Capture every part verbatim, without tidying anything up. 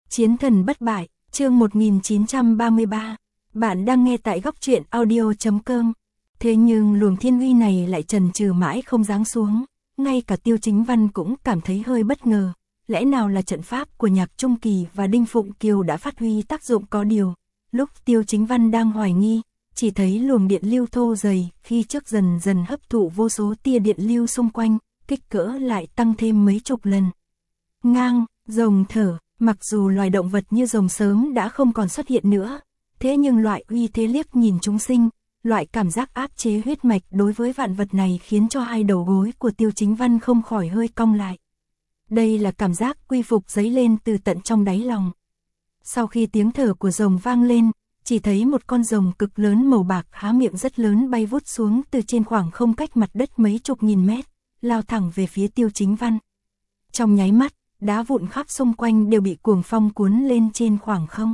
Chiến thần bất bại, chương một nghìn chín trăm ba mươi ba. Bạn đang nghe tại góc truyện audio chấm com. Thế nhưng luồng thiên uy này lại chần chừ mãi không giáng xuống, ngay cả Tiêu Chính Văn cũng cảm thấy hơi bất ngờ. Lẽ nào là trận pháp của Nhạc Trung Kỳ và Đinh Phụng Kiều đã phát huy tác dụng có điều. Lúc Tiêu Chính Văn đang hoài nghi, chỉ thấy luồng điện lưu thô dày khi trước dần dần hấp thụ vô số tia điện lưu xung quanh, kích cỡ lại tăng thêm mấy chục lần. Ngang, rồng thở, mặc dù loài động vật như rồng sớm đã không còn xuất hiện nữa, thế nhưng loại uy thế liếc nhìn chúng sinh, loại cảm giác áp chế huyết mạch đối với vạn vật này khiến cho hai đầu gối của Tiêu Chính Văn không khỏi hơi cong lại. Đây là cảm giác quy phục dấy lên từ tận trong đáy lòng. Sau khi tiếng thở của rồng vang lên, chỉ thấy một con rồng cực lớn màu bạc há miệng rất lớn bay vút xuống từ trên khoảng không cách mặt đất mấy chục nghìn mét, lao thẳng về phía Tiêu Chính Văn. Trong nháy mắt, đá vụn khắp xung quanh đều bị cuồng phong cuốn lên trên khoảng không.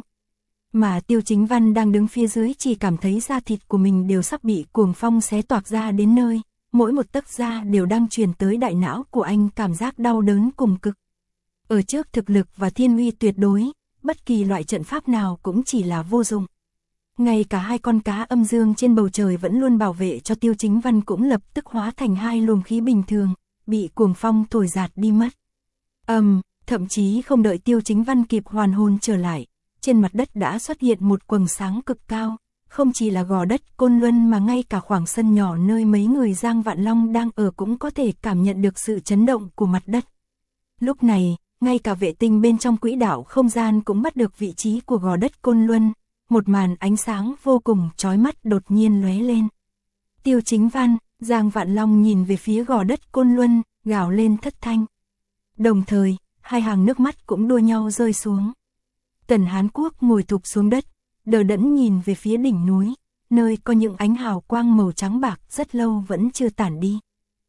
Mà Tiêu Chính Văn đang đứng phía dưới chỉ cảm thấy da thịt của mình đều sắp bị cuồng phong xé toạc ra đến nơi, mỗi một tấc da đều đang truyền tới đại não của anh cảm giác đau đớn cùng cực. Ở trước thực lực và thiên uy tuyệt đối, bất kỳ loại trận pháp nào cũng chỉ là vô dụng. Ngay cả hai con cá âm dương trên bầu trời vẫn luôn bảo vệ cho Tiêu Chính Văn cũng lập tức hóa thành hai luồng khí bình thường, bị cuồng phong thổi giạt đi mất. Ầm, um, thậm chí không đợi Tiêu Chính Văn kịp hoàn hồn trở lại, trên mặt đất đã xuất hiện một quầng sáng cực cao, không chỉ là gò đất Côn Luân mà ngay cả khoảng sân nhỏ nơi mấy người Giang Vạn Long đang ở cũng có thể cảm nhận được sự chấn động của mặt đất. Lúc này, ngay cả vệ tinh bên trong quỹ đạo không gian cũng bắt được vị trí của gò đất Côn Luân, một màn ánh sáng vô cùng chói mắt đột nhiên lóe lên. Tiêu Chính Văn, Giang Vạn Long nhìn về phía gò đất Côn Luân, gào lên thất thanh. Đồng thời, hai hàng nước mắt cũng đua nhau rơi xuống. Tần Hán Quốc ngồi thụp xuống đất, đờ đẫn nhìn về phía đỉnh núi, nơi có những ánh hào quang màu trắng bạc rất lâu vẫn chưa tản đi.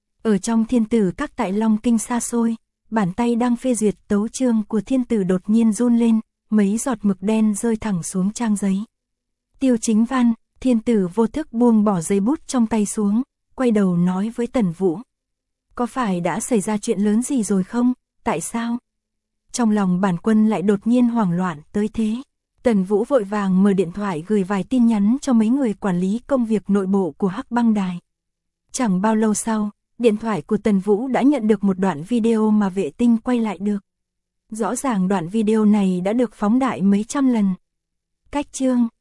Ở trong thiên tử các tại Long Kinh xa xôi, bàn tay đang phê duyệt tấu chương của thiên tử đột nhiên run lên, mấy giọt mực đen rơi thẳng xuống trang giấy. Tiêu Chính Văn, thiên tử vô thức buông bỏ giấy bút trong tay xuống, quay đầu nói với Tần Vũ. Có phải đã xảy ra chuyện lớn gì rồi không? Tại sao? Trong lòng bản quân lại đột nhiên hoảng loạn tới thế. Tần Vũ vội vàng mở điện thoại gửi vài tin nhắn cho mấy người quản lý công việc nội bộ của Hắc Băng Đài. Chẳng bao lâu sau, điện thoại của Tần Vũ đã nhận được một đoạn video mà vệ tinh quay lại được. Rõ ràng đoạn video này đã được phóng đại mấy trăm lần. Cách chương